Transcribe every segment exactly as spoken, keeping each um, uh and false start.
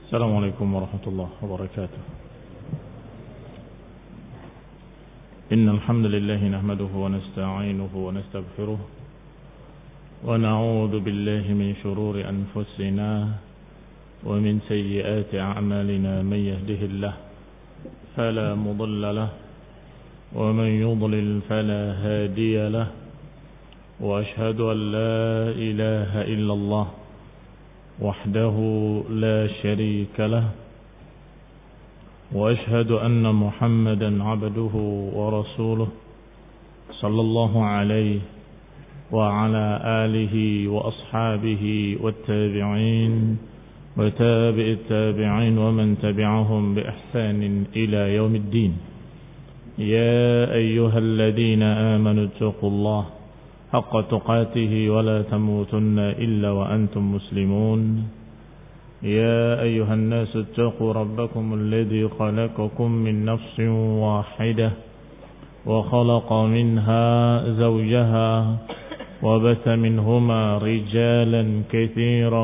السلام عليكم ورحمة الله وبركاته. إن الحمد لله نحمده ونستعينه ونستغفره ونعوذ بالله من شرور أنفسنا ومن سيئات أعمالنا. من يهده الله فلا مضل له ومن يضلل فلا هادي له وأشهد أن لا إله إلا الله وحده لا شريك له وأشهد أن محمدا عبده ورسوله صلى الله عليه وعلى آله وأصحابه والتابعين وتابع التابعين ومن تبعهم بإحسان إلى يوم الدين. يا أيها الذين آمنوا اتقوا الله حق تقاته ولا تموتن إلا وأنتم مسلمون. يا أيها الناس اتقوا ربكم الذي خلقكم من نفس واحدة وخلق منها زوجها وبث منهما رجالا كثيرا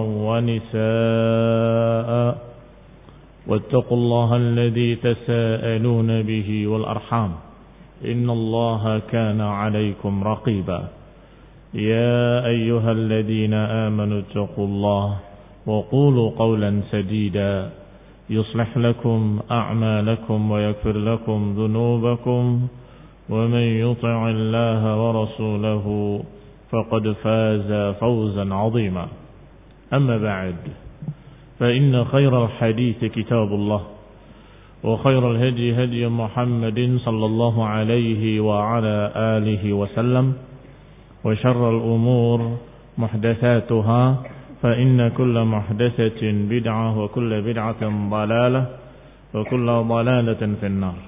ونساء واتقوا الله الذي تساءلون به والأرحام إن الله كان عليكم رقيبا. يا أيها الذين آمنوا اتقوا الله وقولوا قولا سديدا يصلح لكم أعمالكم ويغفر لكم ذنوبكم ومن يطع الله ورسوله فقد فاز فوزا عظيما. أما بعد فإن خير الحديث كتاب الله وخير الهدي هدي محمد صلى الله عليه وعلى آله وسلم وشر الأمور محدثاتها فإن كل محدثة بدعة وكل بدعة ضلالة وكل ضلالة في النار.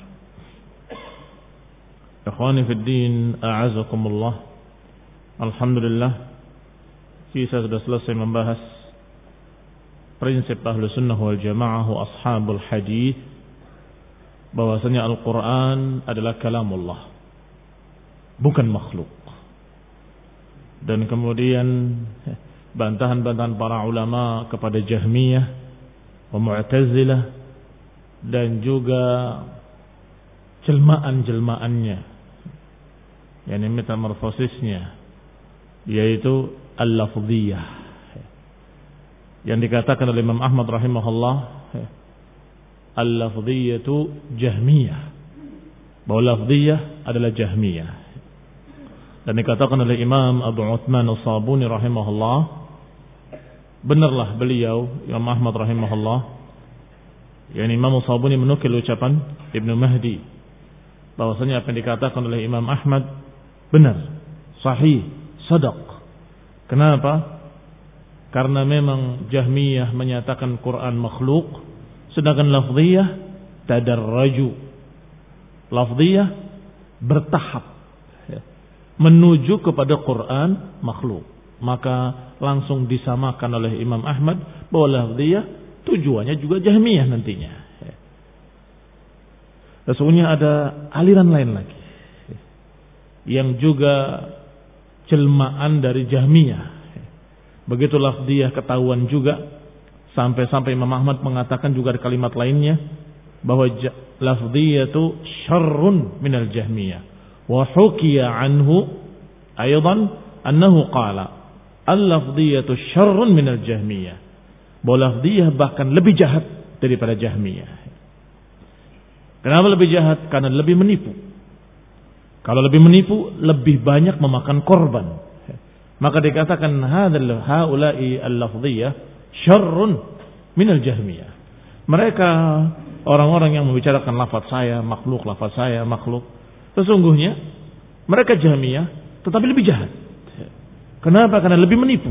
إخواني في الدين أعزكم الله. Alhamdulillah, kita sudah selesai membahas prinsip ahlu sunnah wal jamaah wa ashabul hadith, bahwasanya Al-Quran adalah kalamullah, bukan makhluk. Dan kemudian bantahan-bantahan para ulama kepada Jahmiyah wa Mu'tazilah dan juga jelmaan-jelmaannya, yakni metamorfosisnya, yaitu al-lafdhiyah, yang dikatakan oleh Imam Ahmad rahimahullah al-lafdhiyatu Jahmiyah, bahwa lafdhiyah adalah Jahmiyah. Dan dikatakan oleh Imam Abu Uthman As-Sabuni rahimahullah, benarlah beliau Imam Ahmad rahimahullah, yakni Imam As-Sabuni menukil ucapan Ibnu Mahdi, bahwasanya apa yang dikatakan oleh Imam Ahmad benar, sahih, sadaq. Kenapa? Karena memang Jahmiyah menyatakan Quran makhluk, sedangkan lafdhiyah tadarraju. Lafdhiyah bertahap menuju kepada Quran makhluk. Maka langsung disamakan oleh Imam Ahmad bahwa lafdhiyah tujuannya juga Jahmiyah nantinya. Sesungguhnya ada aliran lain lagi yang juga jelmaan dari Jahmiyah. Begitu lafdhiyah ketahuan juga, sampai-sampai Imam Ahmad mengatakan juga di kalimat lainnya bahwa lafdhiyah itu syarrun minal Jahmiyah. Wa hukiya anhu aydan annahu qala al-lafdhiyatu syarrun minal Jahmiyah. Bahwa lafdhiyah bahkan lebih jahat daripada Jahmiyah. Kenapa lebih jahat? Karena lebih menipu. Kalau lebih menipu, lebih banyak memakan korban. Maka dikatakan hadzal haula'i al-lafdhiyah syarrun minal Jahmiyah. Mereka orang-orang yang membicarakan lafaz saya makhluk, lafaz saya makhluk, sesungguhnya mereka Jahmiyah tetapi lebih jahat. Kenapa? Karena lebih menipu.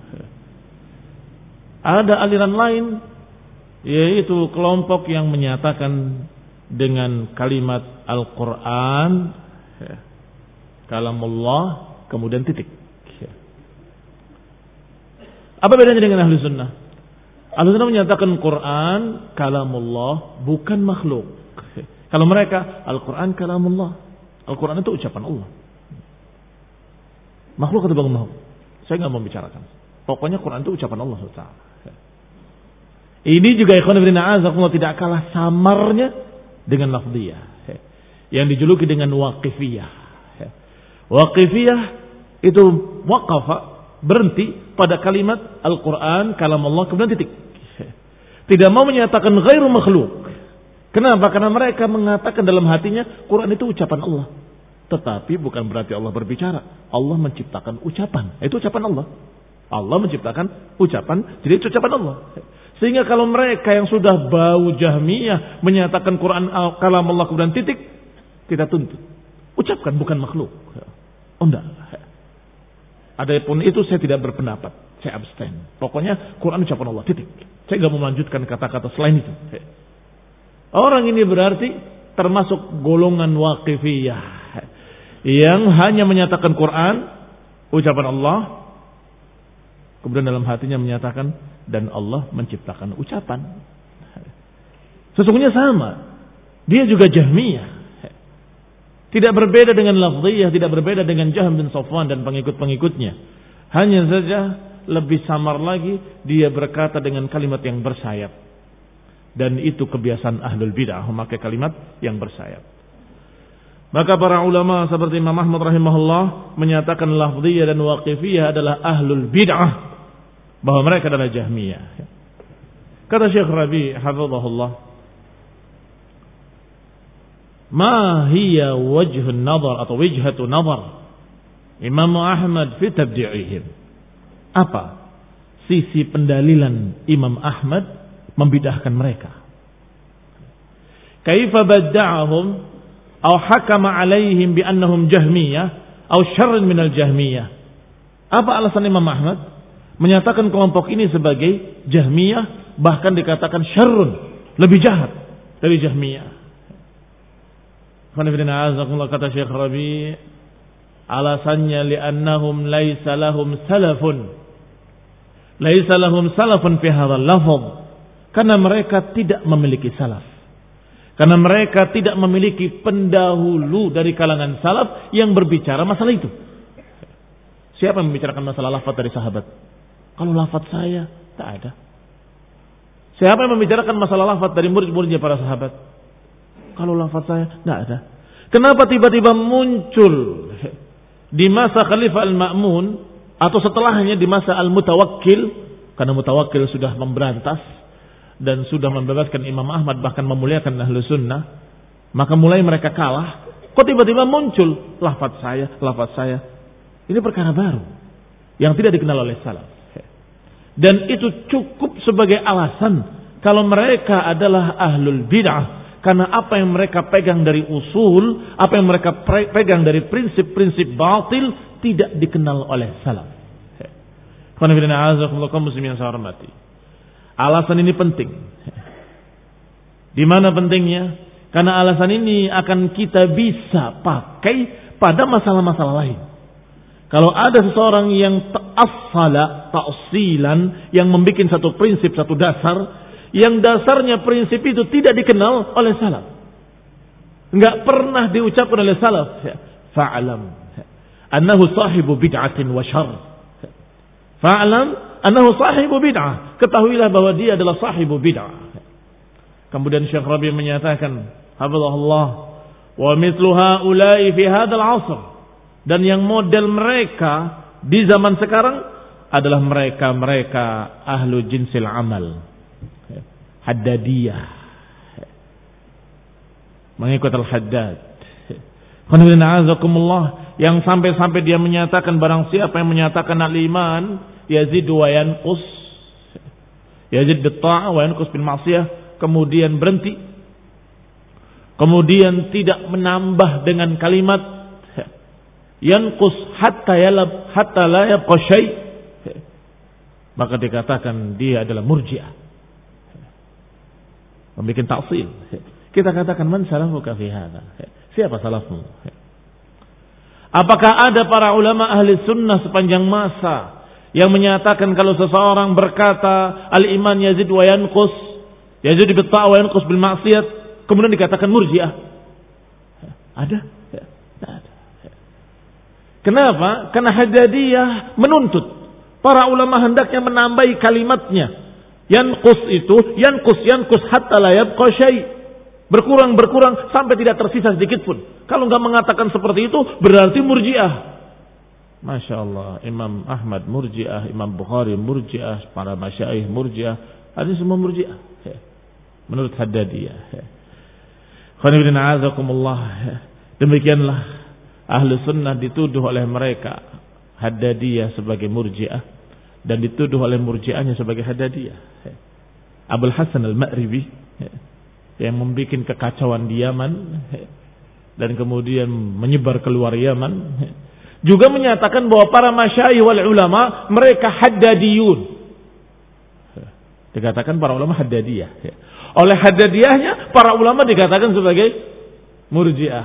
Ada aliran lain, yaitu kelompok yang menyatakan dengan kalimat Al-Quran kalamullah kemudian titik. Apa bedanya dengan ahli sunnah? Ahli sunnah menyatakan Quran kalamullah, bukan makhluk. Kalau mereka Al-Quran kalamullah, Al-Quran itu ucapan Allah. Makhluk atau bukan makhluk? Saya nggak mau bicarakan. Pokoknya Quran itu ucapan Allah subhanahu wa taala. Ini juga ikhwan fillah azakumullah tidak kalah samarnya dengan lafdhiyah yang dijuluki dengan waqifiyah. Waqifiyah itu waqafa, berhenti pada kalimat Al-Quran kalam Allah kemudian titik. Tidak mau menyatakan ghairu makhluk. Kenapa? Karena mereka mengatakan dalam hatinya Quran itu ucapan Allah. Tetapi bukan berarti Allah berbicara. Allah menciptakan ucapan. Itu ucapan Allah. Allah menciptakan ucapan, jadi itu ucapan Allah. Sehingga kalau mereka yang sudah bau Jahmiyah menyatakan Quran kalam Allah kemudian titik, kita tuntut. Ucapkan, bukan makhluk. Oh enggak. Adapun itu saya tidak berpendapat. Saya abstain. Pokoknya Quran ucapan Allah, titik. Saya tidak mau melanjutkan kata-kata selain itu. Orang ini berarti termasuk golongan waqifiyah. Yang hanya menyatakan Quran ucapan Allah. Kemudian dalam hatinya menyatakan dan Allah menciptakan ucapan. Sesungguhnya sama. Dia juga Jahmiyah. Tidak berbeda dengan lafziyah, tidak berbeda dengan Jahm bin Safwan dan pengikut-pengikutnya. Hanya saja lebih samar lagi dia berkata dengan kalimat yang bersayap. Dan itu kebiasaan ahlul bid'ah memakai kalimat yang bersayap. Maka para ulama seperti Imam Ahmad rahimahullah menyatakan lafziyah dan waqifiyah adalah ahlul bid'ah, bahwa mereka adalah Jahmiyah. Kata Syekh Rabi hafizahullah, ma hiya wajhun nazar atau wijhatu nazar Imam Ahmad fi tabdi'ihim. Apa sisi pendalilan Imam Ahmad membidahkan mereka? Kaifa badda'ahum aw hakama alaihim bi annahum jahmiyah aw syarrun minal jahmiyah. Apa alasan Imam Ahmad menyatakan kelompok ini sebagai Jahmiyah, bahkan dikatakan syarrun, lebih jahat dari Jahmiyah? Kata Syekh Rabi, alasannya li'annahum laisa lahum salafun. Laisa lahum salafun fi hadzal lafz. Karena mereka tidak memiliki salaf. Karena mereka tidak memiliki pendahulu dari kalangan salaf yang berbicara masalah itu. Siapa yang membicarakan masalah lafaz dari sahabat? Kalau lafaz saya, tak ada. Siapa yang membicarakan masalah lafaz dari murid-muridnya para sahabat? Kalau lafaz saya, tidak ada. Kenapa tiba-tiba muncul di masa Khalifah Al-Ma'mun atau setelahnya di masa Al-Mutawakkil? Karena Mutawakkil sudah memberantas dan sudah membebaskan Imam Ahmad, bahkan memuliakan Ahlus Sunnah. Maka mulai mereka kalah. Kok tiba-tiba muncul lafaz saya, lafaz saya? Ini perkara baru yang tidak dikenal oleh salaf. Dan itu cukup sebagai alasan kalau mereka adalah ahlul bid'ah. Karena apa yang mereka pegang dari usul, apa yang mereka pegang dari prinsip-prinsip batil tidak dikenal oleh salaf. Alasan ini penting. Di mana pentingnya? Karena alasan ini akan kita bisa pakai pada masalah-masalah lain. Kalau ada seseorang yang ta'assala, ta'silan, yang membuat satu prinsip, satu dasar, yang dasarnya prinsip itu tidak dikenal oleh salaf, enggak pernah diucapkan oleh salaf, fa'lam annahu sahibu bid'atin wa syarr. Fa'lam annahu sahibu bid'ah. Ketahuilah bahwa dia adalah sahibu bid'ah. Kemudian Syekh Rabi menyatakan, hafizahullah, wa mithlu haula'i fi hadzal 'asr. Dan yang model mereka di zaman sekarang adalah mereka-mereka ahlu jinsil amal. Haddadiyah, mengikut Al-Haddad, yang sampai-sampai dia menyatakan barang siapa yang menyatakan al-iman yazid wa yanqus, yazid bil ta'ah wa yanqus bil ma'siyah, kemudian berhenti, kemudian tidak menambah dengan kalimat yanqus hatta yalab hatta la yabqa syai', maka dikatakan dia adalah murji'ah, membuat ta'sil. Kita katakan, man salafuka fi hadza? Siapa salafmu? Apakah ada para ulama ahli sunnah sepanjang masa yang menyatakan kalau seseorang berkata al-iman yazid wa yanqus, yazid bil ta'a wa yanqus bil ma'siyat, kemudian dikatakan murji'ah? Ada? Tidak ada. Kenapa? Karena Haddadiyah menuntut para ulama hendaknya menambahi kalimatnya Yanqus itu, yanqus, yanqus hatta la yabqa syai'. Berkurang, berkurang sampai tidak tersisa sedikit pun. Kalau enggak mengatakan seperti itu, berarti murji'ah. Masya Allah, Imam Ahmad murji'ah, Imam Bukhari murji'ah, para masyaikh murji'ah. Ada semua murji'ah. Menurut Haddadiyah. Khairuddin a'azakumullah. Demikianlah ahlu sunnah dituduh oleh mereka Haddadiyah sebagai murji'ah. Dan dituduh oleh murji'ahnya sebagai Haddadiyah. Abul Hasan al-Ma'ribi yang membuat kekacauan di Yaman dan kemudian menyebar keluar Yaman juga menyatakan bahwa para masyayikh wal ulama mereka Haddadiyun. Dikatakan para ulama Haddadiyah. Oleh Haddadiyahnya para ulama dikatakan sebagai murji'ah.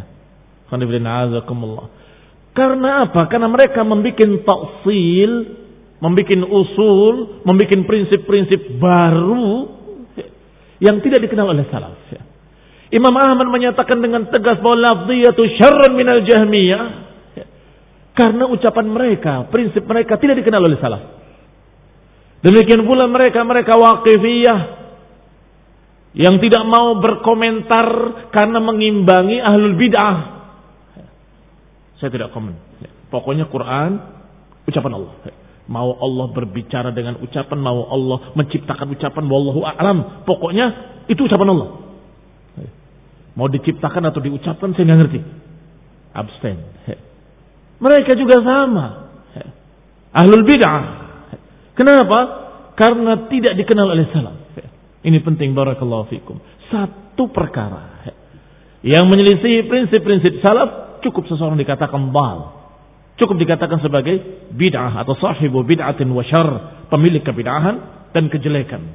Karena apa? Karena mereka membuat ta'sil, membuat usul, membuat prinsip-prinsip baru yang tidak dikenal oleh salaf. Imam Ahmad menyatakan dengan tegas bahwa lafziyatu syarrun minal jahmiyah karena ucapan mereka, prinsip mereka tidak dikenal oleh salaf. Demikian pula mereka mereka waqifiyah yang tidak mau berkomentar karena mengimbangi ahlul bid'ah. Saya tidak komen. Pokoknya Quran ucapan Allah. Mau Allah berbicara dengan ucapan, mau Allah menciptakan ucapan, wallahu a'lam. Pokoknya itu ucapan Allah. Mau diciptakan atau diucapkan saya nggak ngerti. Abstain. Mereka juga sama. Ahlul bid'ah. Kenapa? Karena tidak dikenal oleh salaf. Ini penting, barakallahu fikum. Satu perkara yang menyelisihi prinsip-prinsip salaf, cukup seseorang dikatakan dhal. Cukup dikatakan sebagai bid'ah atau sahibu bid'atin wa syarr, pemilik kebid'ahan dan kejelekan.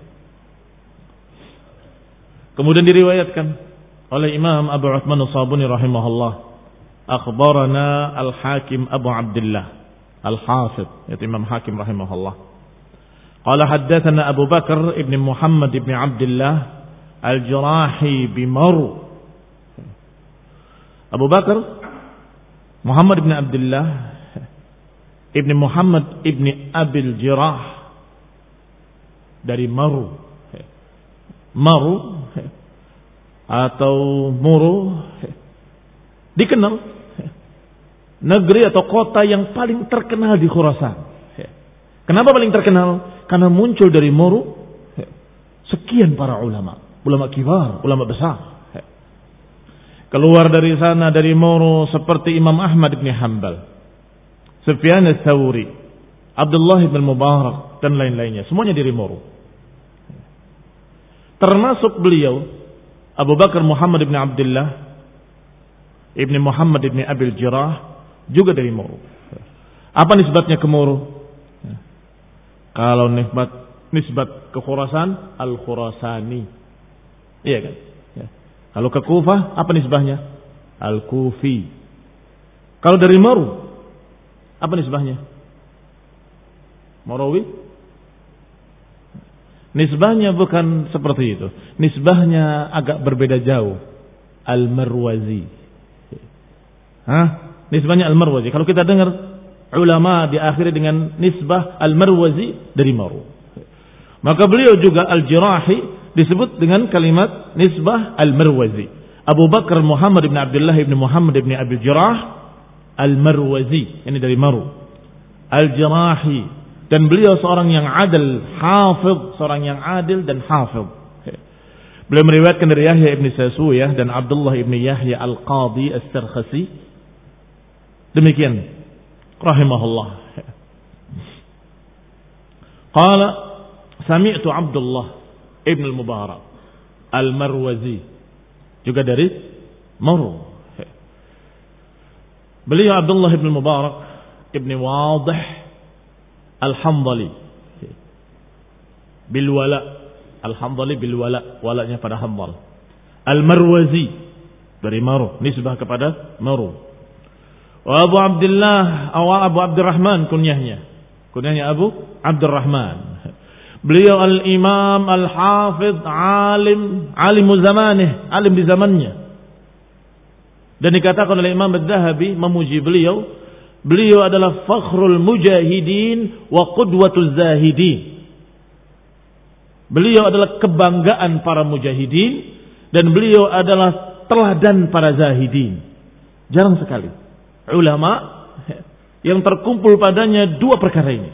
Kemudian diriwayatkan oleh Imam Abu Uthman As-Sabuni rahimahullah, akhbarana Al-Hakim Abu Abdullah Al-Hafidh, yaitu Imam Hakim rahimahullah. Qala haddatsana Abu Bakar ibn Muhammad ibn Abdullah Al-Jurahi bimaru. Abu Bakar Muhammad ibn Abdullah ibn Muhammad ibn Abil Jirah dari Maru. Maru atau Muru dikenal negeri atau kota yang paling terkenal di Khurasan. Kenapa paling terkenal? Karena muncul dari Muru sekian para ulama, ulama kibar, ulama besar. Keluar dari sana dari Muru seperti Imam Ahmad bin Hanbal, Sufyan ats-Tsauri, Abdullah bin Mubarak dan lain-lainnya, semuanya dari Muru. Termasuk beliau Abu Bakar Muhammad bin Abdullah ibn Muhammad ibn Abil Jirah juga dari Muru. Apa nisbatnya ke Muru? Kalau nisbat nisbat ke Khurasan, Al-Khurasani. Iya kan? Ya. Kalau ke Kufah, apa nisbahnya? Al-Kufi. Kalau dari Maru, apa nisbahnya? Marawi? Nisbahnya bukan seperti itu. Nisbahnya agak berbeda jauh. Al-Marwazi. Hah? Nisbahnya Al-Marwazi. Kalau kita dengar ulama diakhiri dengan nisbah Al-Marwazi dari Maru. Maka beliau juga Al-Jirahi disebut dengan kalimat nisbah Al-Marwazi. Abu Bakar Muhammad bin Abdullah bin Muhammad bin Abi Jirah Al-Marwazi, ini dari Maru. Al-Jirahi, dan beliau seorang yang adil, hafidh, seorang yang adil dan hafidh. Beliau meriwayatkan dari Yahya ibn Sasuyah dan Abdullah ibn Yahya Al-Qadi As-Sarkhasi. Demikian rahimahullah. Qala sami'tu Abdullah ibn al-Mubarak Al-Marwazi, juga dari Maru. Beliau Abdullah ibn al-Mubarak ibn Wadih Al-Hamdali bilwala, Al-Hamdali bilwala, walanya pada Hamdal. Al-Marwazi dari Maru, nisbah kepada Maru. Wa Abu Abdullah atau Abu Abdurrahman kunyahnya. Kunyahnya Abu Abdurrahman. Beliau al-Imam al-Hafidh, alim, alimu zamanih, alim di zamannya. Dan dikatakan oleh Imam Ad-Dahabi memuji beliau, beliau adalah fakhrul mujahidin wa qudwatul zahidin. Beliau adalah kebanggaan para mujahidin dan beliau adalah teladan para zahidin. Jarang sekali ulama yang terkumpul padanya dua perkara ini.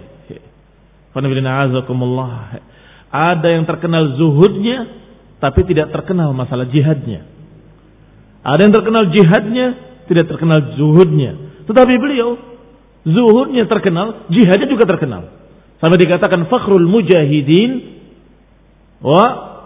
Ada yang terkenal zuhudnya tapi tidak terkenal masalah jihadnya. Ada yang terkenal jihadnya, tidak terkenal zuhudnya. Tetapi beliau zuhudnya terkenal, jihadnya juga terkenal. Sampai dikatakan fakhrul mujahidin wa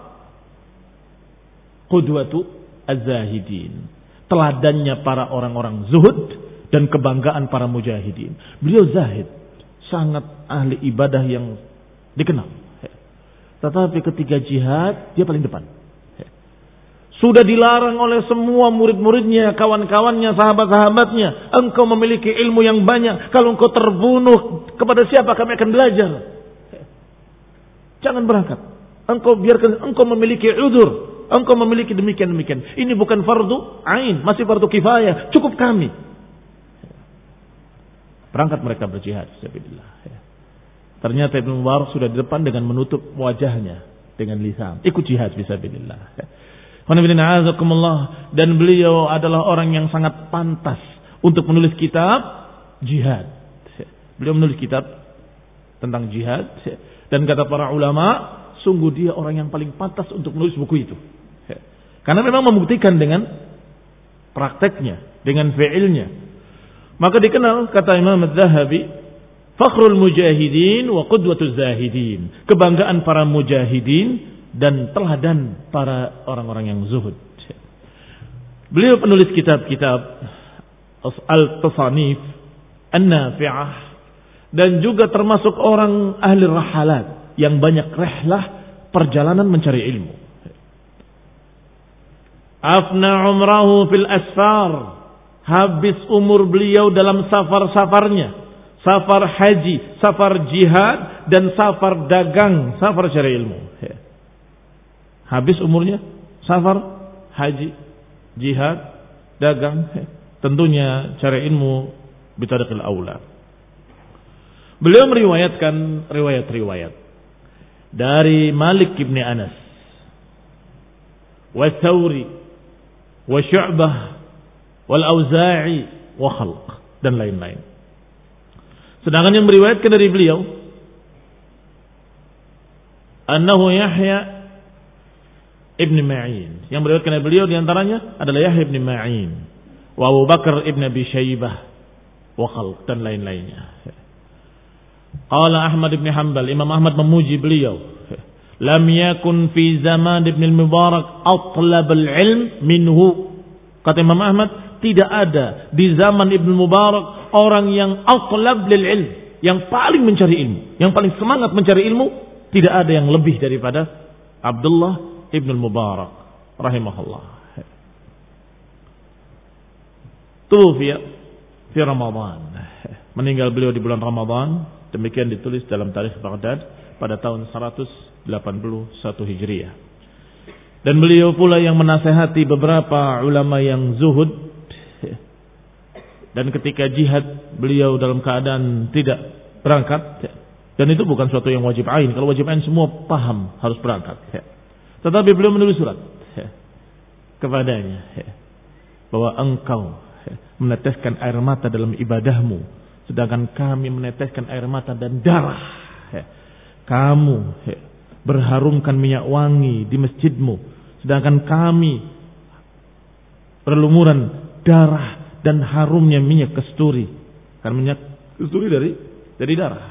qudwatu az-zahidin. Teladannya para orang-orang zuhud dan kebanggaan para mujahidin. Beliau zahid, sangat ahli ibadah yang dikenal. Tetapi ketika jihad, dia paling depan. Sudah dilarang oleh semua murid-muridnya, kawan-kawannya, sahabat-sahabatnya. Engkau memiliki ilmu yang banyak. Kalau engkau terbunuh, kepada siapa kami akan belajar? Jangan berangkat. Engkau biarkan, engkau memiliki udzur. Engkau memiliki demikian-demikian. Ini bukan fardu ain, masih fardu kifayah. Cukup kami. Berangkat mereka berjihad. Ternyata Ibnu Mubarak sudah di depan dengan menutup wajahnya dengan lisan. Ikut jihad fisabilillah. Dan beliau adalah orang yang sangat pantas untuk menulis kitab jihad. Beliau menulis kitab tentang jihad. Dan kata para ulama, sungguh dia orang yang paling pantas untuk menulis buku itu. Karena memang membuktikan dengan prakteknya, dengan fi'ilnya. Maka dikenal, kata Imam Az-Zahabi, fakhrul mujahidin wa qudwatuz zahidin. Kebanggaan para mujahidin dan teladan para orang-orang yang zuhud. Beliau penulis kitab-kitab Al-Tasanif An-Nafi'ah dan juga termasuk orang ahli rahalat yang banyak rihlah perjalanan mencari ilmu. Afna umrahu fil asfar, habis umur beliau dalam safar-safarnya, safar haji, safar jihad dan safar dagang, safar cari ilmu. Habis umurnya safar, haji, jihad, dagang, tentunya cari ilmu bitariqil aula. Beliau meriwayatkan riwayat-riwayat dari Malik ibn Anas, wa Thawri, wa Syu'bah, wal Auza'i, wa Khalq, dan lain-lain. Sedangkan yang meriwayatkan dari beliau, annahu Yahya Ibn Ma'in. Yang meriwayatkan dari beliau diantaranya adalah Yahya Ibn Ma'in, wa Abu Bakar Ibn Abi Shaybah, wa Khalq, dan lain-lainnya. Qala Ahmad Ibn Hanbal, Imam Ahmad memuji beliau, lam yakun fi zaman Ibn al-Mubarak atlab al-ilm minhu. Kata Imam Ahmad, tidak ada di zaman Ibn Mubarak orang yang atlab lil ilm, yang paling mencari ilmu, yang paling semangat mencari ilmu. Tidak ada yang lebih daripada Abdullah Ibn al-Mubarak rahimahullah. Tufiya fi Ramadan. Meninggal beliau di bulan Ramadan. Demikian ditulis dalam tarikh Baghdad pada tahun seratus delapan puluh satu Hijriah. Dan beliau pula yang menasehati beberapa ulama yang zuhud. Dan ketika jihad beliau dalam keadaan tidak berangkat. Dan itu bukan suatu yang wajib ain. Kalau wajib ain semua paham harus berangkat. Tetapi beliau menulis surat kepadanya bahwa engkau meneteskan air mata dalam ibadahmu, sedangkan kami meneteskan air mata dan darah. Kamu berharumkan minyak wangi di masjidmu, sedangkan kami berlumuran darah dan harumnya minyak kasturi. Karena minyak kasturi dari dari darah.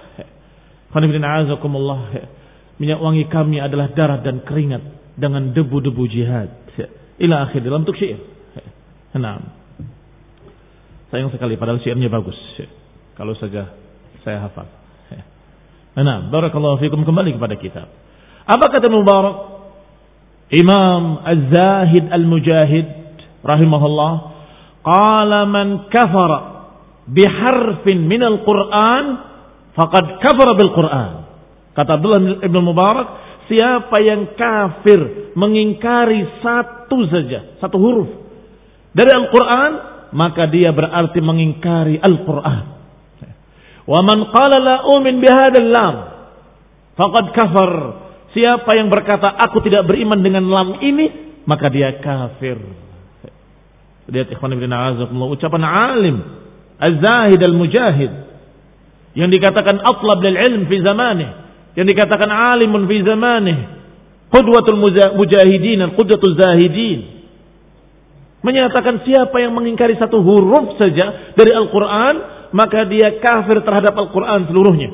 Minyak wangi kami adalah darah dan keringat dengan debu-debu jihad. Ila akhir dalam bentuk syair. Nah, sayang sekali padahal syairnya bagus. Kalau saja saya hafal. Nah, barakallahu fikum, kembali kepada kitab. Apa kata Mubarak? Imam Az-Zahid Al-Mujahid rahimahullah, qala man kafara biharfin minal Qur'an faqad kafara bil Qur'an. Kata Abdullah Ibn Mubarak, siapa yang kafir mengingkari satu saja, satu huruf dari Al-Quran, maka dia berarti mengingkari Al-Quran. Wa man qala la umin bihadzal lam faqad kafar. siapa yang berkata aku tidak beriman dengan lam ini, maka dia kafir. Lihat ikhwan fillah a'azakumullah, ucapan alim az-zahid al-mujahid yang dikatakan atlab lil ilm fi zamanih, yang dikatakan alimun fi zamanih, qudwatul mujahidin, qudwatul zahidin, menyatakan siapa yang mengingkari satu huruf saja dari Al-Quran, maka dia kafir terhadap Al-Quran seluruhnya.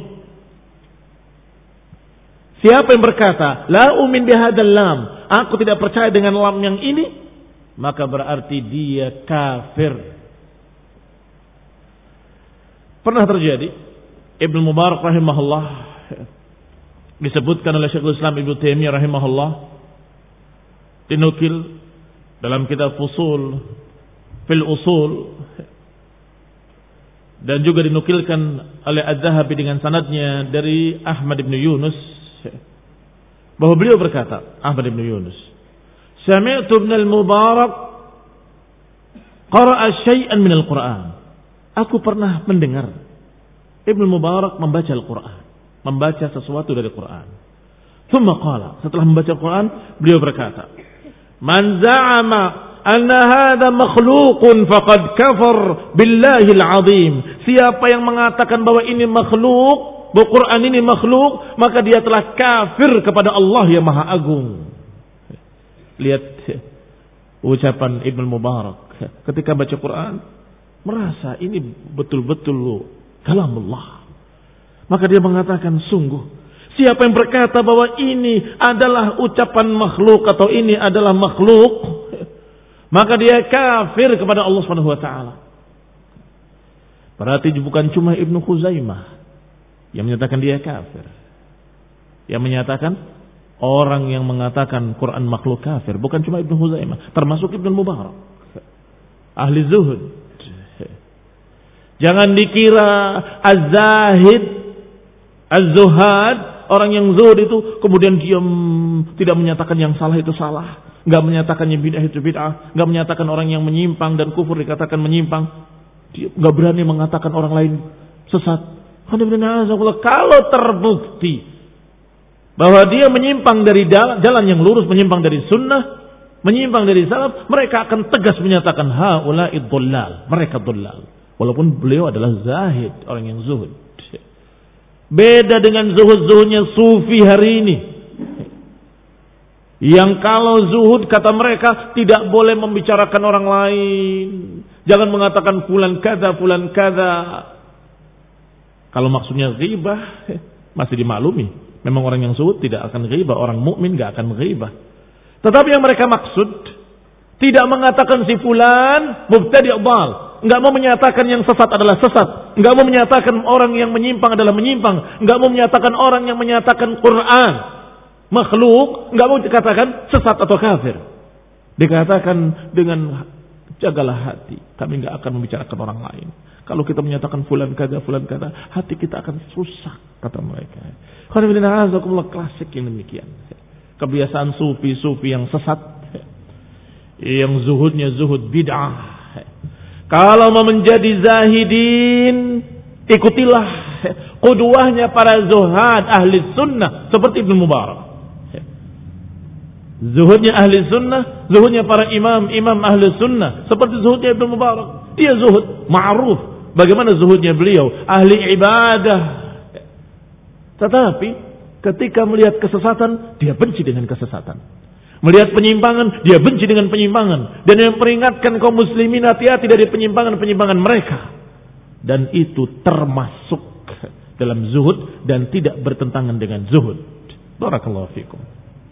Siapa yang berkata la umin bihadzal lam, aku tidak percaya dengan lam yang ini, maka berarti dia kafir. Pernah terjadi, Ibnu Mubarak rahimahullah disebutkan oleh Syekhul Islam Ibnu Taimiyah rahimahullah, dinukil dalam kitab Fusul fil Usul, dan juga dinukilkan oleh Az-Zahabi dengan sanadnya dari Ahmad bin Yunus, bahwa beliau berkata, Ahmad bin Yunus, sami'tu Ibn al-Mubarak qara'a syai'an min al-Qur'an. Aku pernah mendengar Ibn al-Mubarak membaca Al-Quran, membaca sesuatu dari Quran. Thumma qala, setelah membaca Al-Quran, beliau berkata, man za'ama anna hadha makhluqun faqad kafar billahi al-azim. Siapa yang mengatakan bahwa ini makhluk, bahwa Quran ini makhluk, maka dia telah kafir kepada Allah yang Maha Agung. Lihat ucapan Ibn Mubarak ketika baca Quran, merasa ini betul-betul kalamullah. Maka dia mengatakan, sungguh siapa yang berkata bahwa ini adalah ucapan makhluk atau ini adalah makhluk, maka dia kafir kepada Allah Subhanahu wa taala. Berarti bukan cuma Ibnu Khuzaimah yang menyatakan dia kafir. Yang menyatakan orang yang mengatakan Quran makhluk kafir bukan cuma Ibnu Khuzaimah, termasuk Ibnu Mubarak, ahli zuhud. Jangan dikira az-zahid, az-zuhad, orang yang zuhud itu kemudian diam, tidak menyatakan yang salah itu salah, enggak menyatakan yang bid'ah itu bid'ah, enggak menyatakan orang yang menyimpang dan kufur dikatakan menyimpang. Dia enggak berani mengatakan orang lain sesat. Kalau terbukti bahwa dia menyimpang dari jalan yang lurus, menyimpang dari sunnah, menyimpang dari salaf, mereka akan tegas menyatakan haula'i dhullal, mereka dhullal. Walaupun beliau adalah zahid, orang yang zuhud. Beda dengan zuhud-zuhudnya sufi hari ini, yang kalau zuhud kata mereka tidak boleh membicarakan orang lain, jangan mengatakan fulan kada, fulan kada. Kalau maksudnya ghibah, masih dimaklumi. Memang orang yang zuhud tidak akan ghibah, orang mukmin enggak akan ghibah. Tetapi yang mereka maksud tidak mengatakan si fulan mubtadi' dhal, enggak mau menyatakan yang sesat adalah sesat, enggak mau menyatakan orang yang menyimpang adalah menyimpang, enggak mau menyatakan orang yang menyatakan Quran makhluk, enggak mau dikatakan sesat atau kafir. Dikatakan dengan jagalah hati, kami enggak akan membicarakan orang lain. Kalau kita menyatakan fulan kada, fulan kada, hati kita akan rusak, kata mereka. Alhamdulillah, klasik yang demikian. Kebiasaan sufi-sufi yang sesat, yang zuhudnya zuhud bid'ah. Kalau mau menjadi zahidin, ikutilah qudwahnya para zuhad ahli sunnah seperti Ibnu Mubarak. Zuhudnya ahli sunnah, zuhudnya para imam-imam ahli sunnah seperti zuhudnya Ibnu Mubarak. Dia zuhud ma'ruf. Bagaimana zuhudnya beliau? Ahli ibadah. Tetapi ketika melihat kesesatan, dia benci dengan kesesatan. Melihat penyimpangan, dia benci dengan penyimpangan. Dan yang peringatkan kaum muslimin hati-hati dari penyimpangan-penyimpangan mereka. Dan itu termasuk dalam zuhud dan tidak bertentangan dengan zuhud. Barakallahu fikum.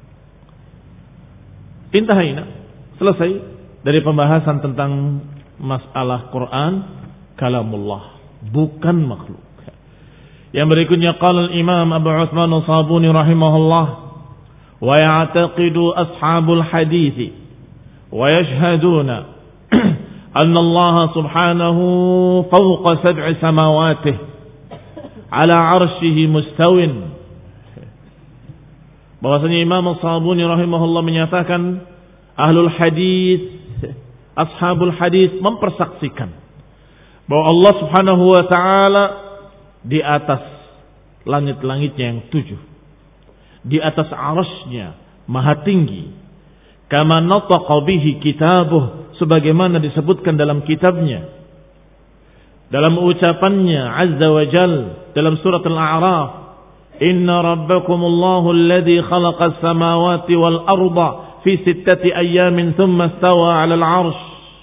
Intahaina, selesai dari pembahasan tentang masalah Quran kalamullah, bukan makhluk. Yang berikutnya qala al-Imam Abu Utsman As-Sabuni rahimahullah, wa ya'taqidu ashabul hadits wa yashhaduna anna Allah subhanahu fawqa sab'i samawati ala 'arsyihi mustawin. Bahwasanya Imam As-Sabuni rahimahullah menyatakan ahlul hadis, ashabul hadis mempersaksikan bahwa Allah Subhanahu wa taala di atas langit-langitnya yang tujuh, di atas arasy-Nya, maha tinggi. Kama nataqa bihi kitabuh, sebagaimana disebutkan dalam kitabnya, dalam ucapannya azza wa jal dalam surat Al-A'raf, inna rabbakumullahu alladhi khalaqas samawati wal arda fi sittati ayyamin thumma istawa 'alal 'arsy.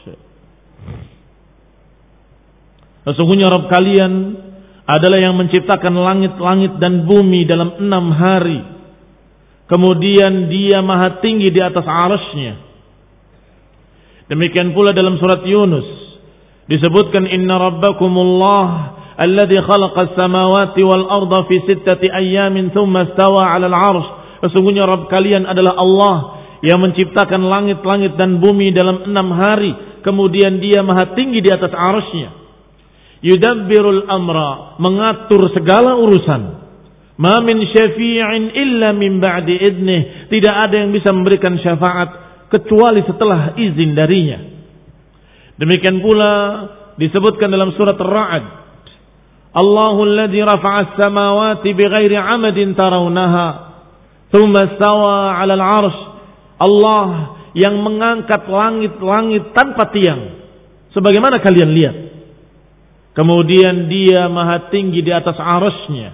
Sesungguhnya Rabb kalian adalah yang menciptakan langit-langit dan bumi dalam enam hari. Kemudian Dia maha tinggi di atas arasy-Nya. Demikian pula dalam surat Yunus disebutkan inna rabbakumullah alladhi khalaqas samawati wal arda fi sittati ayyamin thumma istawa 'alal 'arsy. Sesungguhnya Rabb kalian adalah Allah yang menciptakan langit-langit dan bumi dalam enam hari. Kemudian Dia maha tinggi di atas arasy-Nya. Yudabbirul amra, mengatur segala urusan. Ma min syafi'in illa min ba'di idnih, tidak ada yang bisa memberikan syafaat kecuali setelah izin darinya. Demikian pula disebutkan dalam surat Ar-Ra'd, Allahu alladhi rafa'a as-samawati bighairi 'amadin tarawnaha thumma istawa 'alal 'arsy. Allah yang mengangkat langit-langit tanpa tiang, sebagaimana kalian lihat. Kemudian Dia maha tinggi di atas arasy-Nya.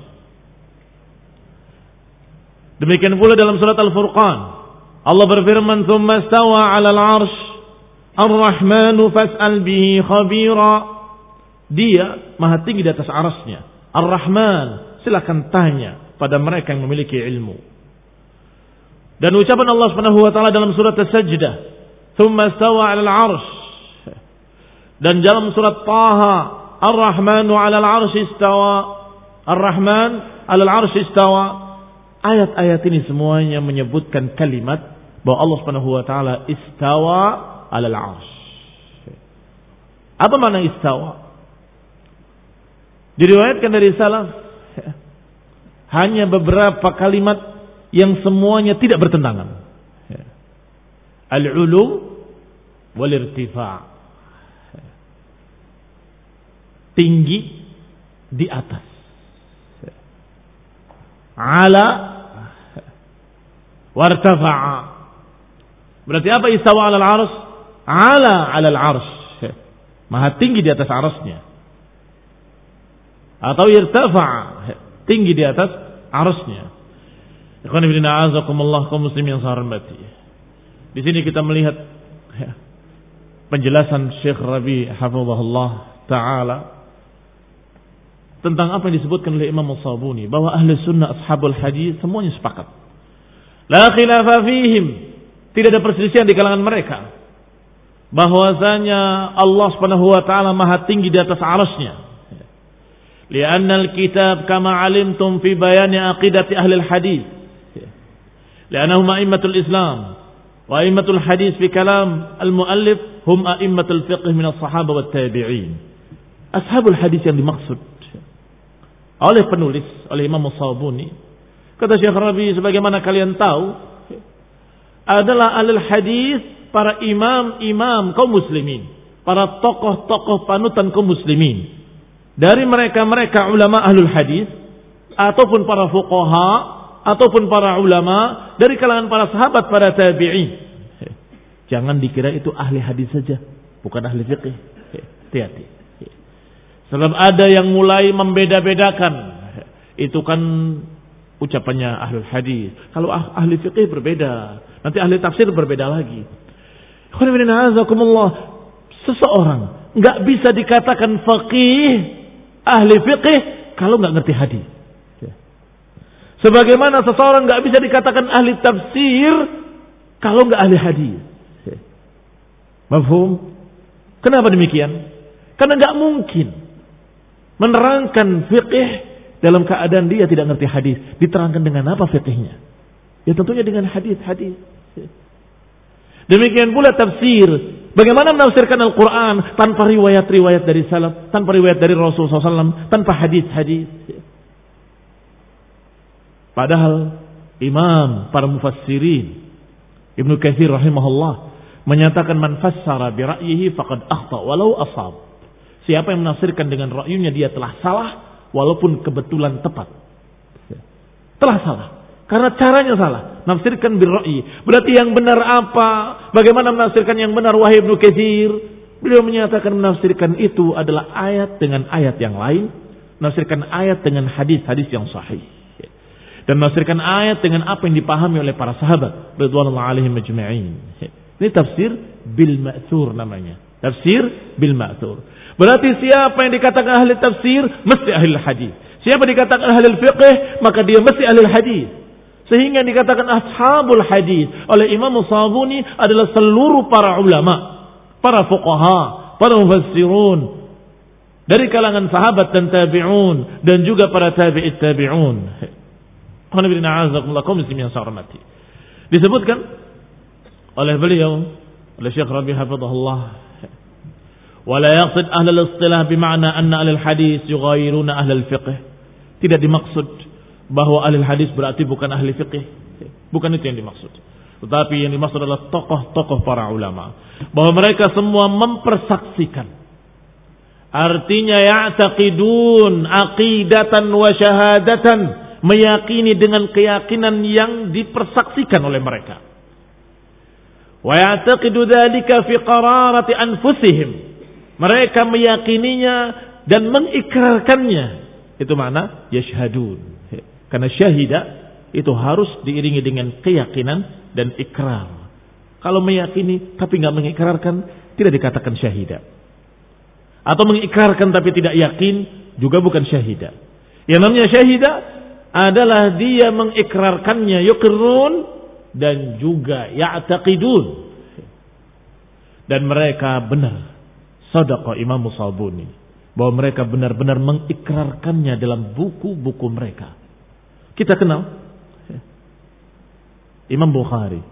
Demikian pula dalam surat Al-Furqan, Allah berfirman, "Tsumma istawa 'alal 'arsy, Ar-Rahmanu fas'al bihi khabira." Dia maha tinggi di atas arasy-Nya. Ar-Rahman, silakan tanya pada mereka yang memiliki ilmu. Dan ucapan Allah Subhanahu wa taala dalam surat As-Sajdah, "Tsumma istawa 'alal 'arsy." Dan dalam surat Taha, Ar-Rahmanu 'alal 'arsy istawa. Ar-Rahman 'alal 'arsy istawa. Ayat-ayat ini semuanya menyebutkan kalimat bahwa Allah Subhanahu wa taala istawa 'alal 'arsy. Apa makna istawa? Diriwayatkan dari salaf hanya beberapa kalimat yang semuanya tidak bertentangan. Al-'ulu wal irtifa'. Tinggi di atas. Ala wartafa'a. Berarti apa istawa 'alal 'arsy? Ala 'alal 'arsy. Maha tinggi di atas arasy-Nya. Atau irtafa'a, tinggi di atas arasy-Nya. Ikhwan fillah, a'azakumullah kaum muslimin yang saya hormati. Di sini kita melihat penjelasan Syekh Rabi hafizahullah taala tentang apa yang disebutkan oleh Imam As-Sabuni, bahwa ahli sunnah ashabul hadis semuanya sepakat. La khilafa fihim, tidak ada perselisihan di kalangan mereka, bahwasanya Allah Subhanahu wa taala maha tinggi di atas arasy-Nya. Li'anna al-kitab kama 'alimtum fi bayani aqidati ahli al-hadis. Li'annahum a'immatul Islam wa a'immatul hadis fi kalam al-muallif hum a'immatul fiqh min as-sahabah wat tabi'in. Ashabul hadis yang dimaksud oleh penulis, oleh Imam As-Sabuni, kata Syekh Rabi, sebagaimana kalian tahu, adalah ahli hadis, para imam-imam kaum muslimin, para tokoh-tokoh panutan kaum muslimin. Dari mereka-mereka ulama ahlul hadis, ataupun para fuqaha, ataupun para ulama dari kalangan para sahabat, para tabi'in. Jangan dikira itu ahli hadis saja, bukan ahli fiqh. Hati-hati. Sebab ada yang mulai membeda-bedakan. Itu kan ucapannya ahlul hadis. Kalau ahli fiqih berbeda, nanti ahli tafsir berbeda lagi. Seseorang nggak bisa dikatakan faqih, ahli fiqih kalau nggak ngerti hadis. Sebagaimana seseorang nggak bisa dikatakan ahli tafsir kalau nggak ahli hadis. Mafhum? Kenapa demikian? Karena nggak mungkin menerangkan fiqih dalam keadaan dia tidak ngerti hadis. Diterangkan dengan apa fiqihnya? Ya tentunya dengan hadis-hadis. Demikian pula tafsir. Bagaimana menafsirkan Al-Quran tanpa riwayat-riwayat dari salaf, tanpa riwayat dari Rasulullah shallallahu alaihi wasallam, tanpa hadis-hadis. Padahal imam para mufassirin Ibnu Katsir rahimahullah menyatakan man fassara bi ra'yihi faqad akhta walau asab. Siapa yang menafsirkan dengan ra'yunya dia telah salah walaupun kebetulan tepat. Telah salah Karena caranya salah. Nafsirkan birra'i. Berarti yang benar apa? Bagaimana menafsirkan yang benar? Wahai Ibnu Katsir. Beliau menyatakan menafsirkan itu adalah ayat dengan ayat yang lain. Menafsirkan ayat dengan hadis-hadis yang sahih. Dan menafsirkan ayat dengan apa yang dipahami oleh para sahabat. Ridwanullah alaihim ajma'in. Ini tafsir bil ma'thur namanya. Tafsir bil ma'thur. Berarti siapa yang dikatakan ahli tafsir, mesti ahli hadis. Siapa dikatakan ahli fiqh, maka dia mesti ahli hadis. Sehingga dikatakan ashabul hadis oleh Imam Sabuni adalah seluruh para ulama, para fuqaha, para mufassirun dari kalangan sahabat dan tabi'un dan juga para tabi'it tabi'un. Disebutkan oleh beliau, oleh Syekh Rabi hafizahullah, wala yaqsid ahlul istilah bima'na anna ahlul hadis yughayiruna ahlul fiqh. Tidak dimaksud bahwa ahli hadis berarti bukan ahli fiqh. Bukan itu yang dimaksud. Tetapi yang dimaksud adalah tokoh-tokoh para ulama. Bahwa mereka semua mempersaksikan. Artinya ya'taqidun aqidatan wa syahadatan. Meyakini dengan keyakinan yang dipersaksikan oleh mereka. Wa ya'taqidu dzalika fi qararati anfusihim. Mereka meyakininya dan mengikrarkannya. Itu makna yashhadun. Karena syahida itu harus diiringi dengan keyakinan dan ikrar. Kalau meyakini tapi nggak mengikrarkan, tidak dikatakan syahida. Atau mengikrarkan tapi tidak yakin, juga bukan syahida. Yang namanya syahida adalah dia mengikrarkannya, yuqirrun, dan juga ya'taqidun. Dan mereka benar, sadaqa Imam Sabuni, bahwa mereka benar-benar mengikrarkannya dalam buku-buku mereka. Kita kenal Imam Bukhari,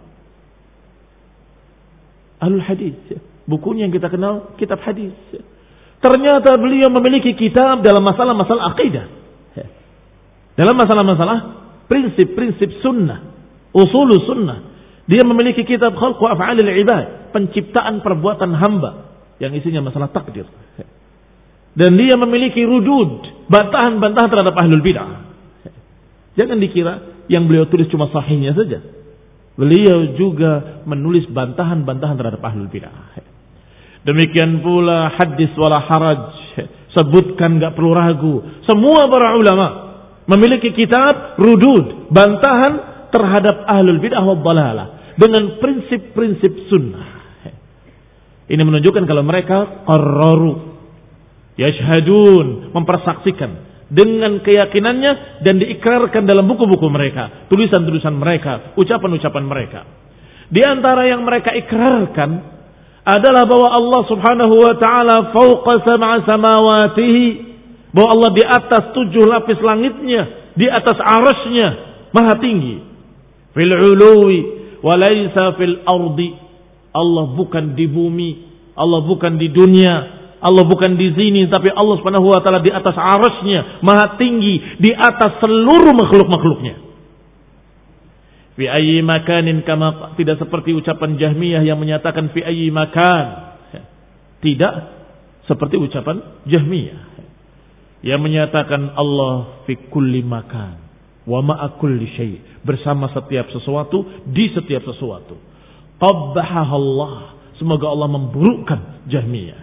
Ahlul Hadis, bukunya yang kita kenal kitab hadis. Ternyata beliau memiliki kitab dalam masalah-masalah akidah, dalam masalah-masalah prinsip-prinsip sunnah, usul sunnah. Dia memiliki kitab Khalqu Af'alil Ibad, penciptaan perbuatan hamba, yang isinya masalah takdir. Dan dia memiliki rudud, bantahan-bantahan terhadap ahlul bid'ah. Jangan dikira yang beliau tulis cuma sahihnya saja. Beliau juga menulis bantahan-bantahan terhadap ahlul bid'ah. Demikian pula hadis wala haraj, sebutkan enggak perlu ragu. Semua para ulama memiliki kitab rudud, bantahan terhadap ahlul bid'ah wa dhalalah dengan prinsip-prinsip sunnah. Ini menunjukkan kalau mereka qarraru, yashhadun, mempersaksikan dengan keyakinannya dan diikrarkan dalam buku-buku mereka, tulisan-tulisan mereka, ucapan-ucapan mereka. Di antara yang mereka ikrarkan adalah bahwa Allah Subhanahu wa taala fauqa sab'a samawatihi, bahwa Allah di atas tujuh lapis langitnya, di atas arasy-Nya, maha tinggi. Fil uluwi wa laisa fil ardi. Allah bukan di bumi, Allah bukan di dunia, Allah bukan di sini, tapi Allah Subhanahu wa taala di atas arasy-Nya, maha tinggi di atas seluruh makhluk-makhluknya. Fi ayyi makanin, kama, tidak seperti ucapan Jahmiyah yang menyatakan fi ayyi makan. Tidak seperti ucapan Jahmiyah yang menyatakan Allah fi kulli makan wa ma'a kulli syai', bersama setiap sesuatu, di setiap sesuatu. Qabbaha Allah, semoga Allah memburukkan Jahmiyah.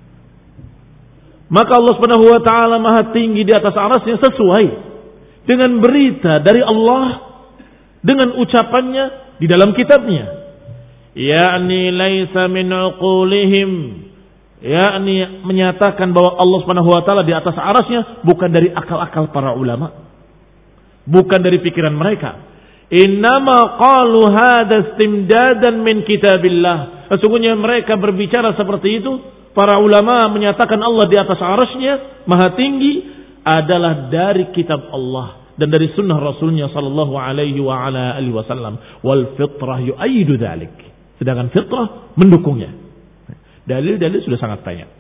Maka Allah Subhanahu wa taala maha tinggi di atas arasy-Nya sesuai dengan berita dari Allah, dengan ucapannya di dalam kitabnya. Ya'ni laisa min uqulihim, yakni menyatakan bahwa Allah Subhanahu wa taala di atas arasy-Nya bukan dari akal-akal para ulama, bukan dari pikiran mereka. Innama qalu hadza istimdadan min kitabillah. Sesungguhnya mereka berbicara seperti itu, para ulama menyatakan Allah di atas arasy-Nya maha tinggi adalah dari kitab Allah dan dari sunnah Rasulnya sallallahu alaihi wa ala alihi wasallam. Wal fitrah yu'ayyidu dzalik. Sedangkan fitrah mendukungnya. Dalil-dalil sudah sangat banyak.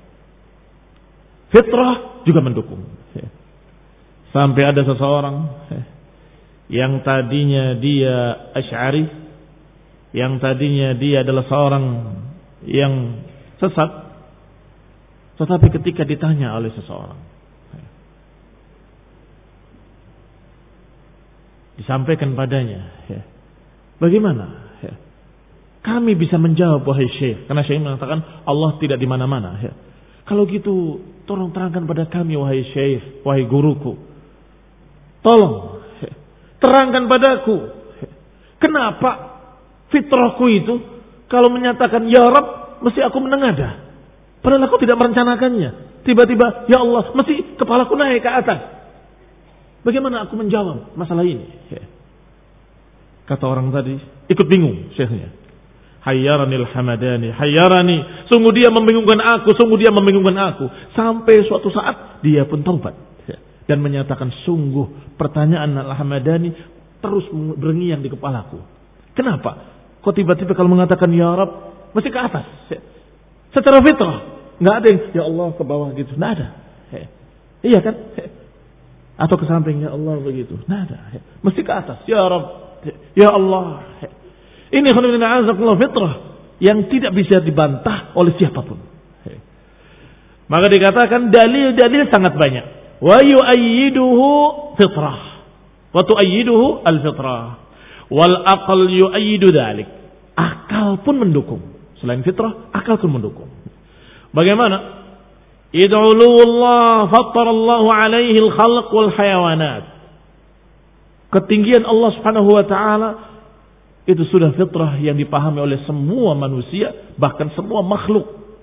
Fitrah juga mendukung. Sampai ada seseorang yang tadinya dia Asy'ari, yang tadinya dia adalah seorang yang sesat, tetapi ketika ditanya oleh seseorang, disampaikan padanya. Ya. Bagaimana? Ya. Kami bisa menjawab wahai Syekh, karena Syekh mengatakan Allah tidak di mana-mana. Ya. Kalau gitu, tolong terangkan pada kami wahai Syekh, wahai guruku. Tolong ya. terangkan padaku. Ya. Kenapa fitrahku itu kalau menyatakan ya Rabb mesti aku menengadah. Padahal aku tidak merencanakannya. Tiba-tiba ya Allah mesti kepalaku naik ke atas. Bagaimana aku menjawab masalah ini? Ya. Kata orang tadi, ikut bingung syekhnya. Hayyaranil hamadani, hayyarani. Sungguh dia membingungkan aku, sungguh dia membingungkan aku. Sampai suatu saat dia pun taubat. Ya. Dan menyatakan sungguh pertanyaan al-hamadani terus berngiang di kepalaku. Kenapa? Kok tiba-tiba kalau mengatakan ya Rabb mesti ke atas? Ya. Secara fitrah. Nggak ada yang ya Allah ke bawah gitu. Nggak ada. Ya. Iya kan? Ya. Atau ke samping ya Allah begitu. Nggak ada. Ya. Mesti ke atas. Ya Rabb. Ya Allah. Ini khairullahi fitrah yang tidak bisa dibantah oleh siapapun. Maka dikatakan dalil-dalil sangat banyak. Wa yu'ayyiduhu fitrah. Wa tu'ayyiduhu al-fitrah. Wal aql yu'ayyidu dzalik. Akal pun mendukung. Selain fitrah, akal pun mendukung. Bagaimana? Id'ulullah fattarallahu alaihi al-khalq wal hayawanat. Ketinggian Allah Subhanahu wa taala itu sudah fitrah yang dipahami oleh semua manusia, bahkan semua makhluk.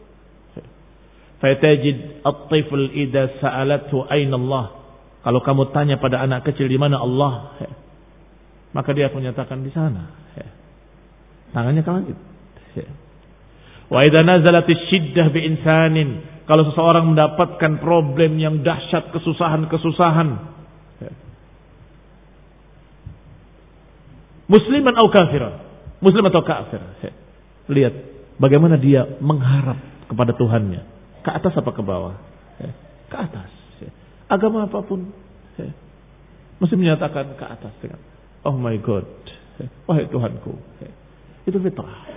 Fatajid at-tifl idza sa'alathu aina Allah. Kalau kamu tanya pada anak kecil di mana Allah, maka dia akan menyatakan di sana. Tangannya ke langit. Wa idza nazalat asy-syiddah bi insanin, kalau seseorang mendapatkan problem yang dahsyat, kesusahan-kesusahan, musliman atau kafiran, muslim atau kafir, lihat bagaimana dia mengharap kepada Tuhannya. Ke atas apa ke bawah? Ke atas. Agama apapun mesti menyatakan ke atas dengan oh my God, wahai Tuhanku. Itu fitrah.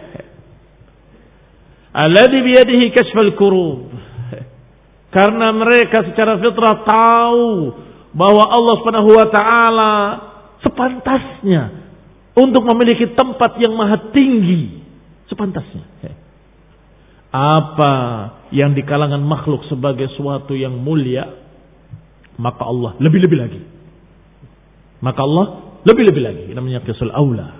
Alladzi biyadihi kashful kurub. Karena mereka secara fitrah tahu bahwa Allah Subhanahu wa taala sepantasnya untuk memiliki tempat yang maha tinggi, sepantasnya. Apa yang di kalangan makhluk sebagai suatu yang mulia, maka Allah lebih-lebih lagi. Maka Allah lebih-lebih lagi. Namanya qisul aula.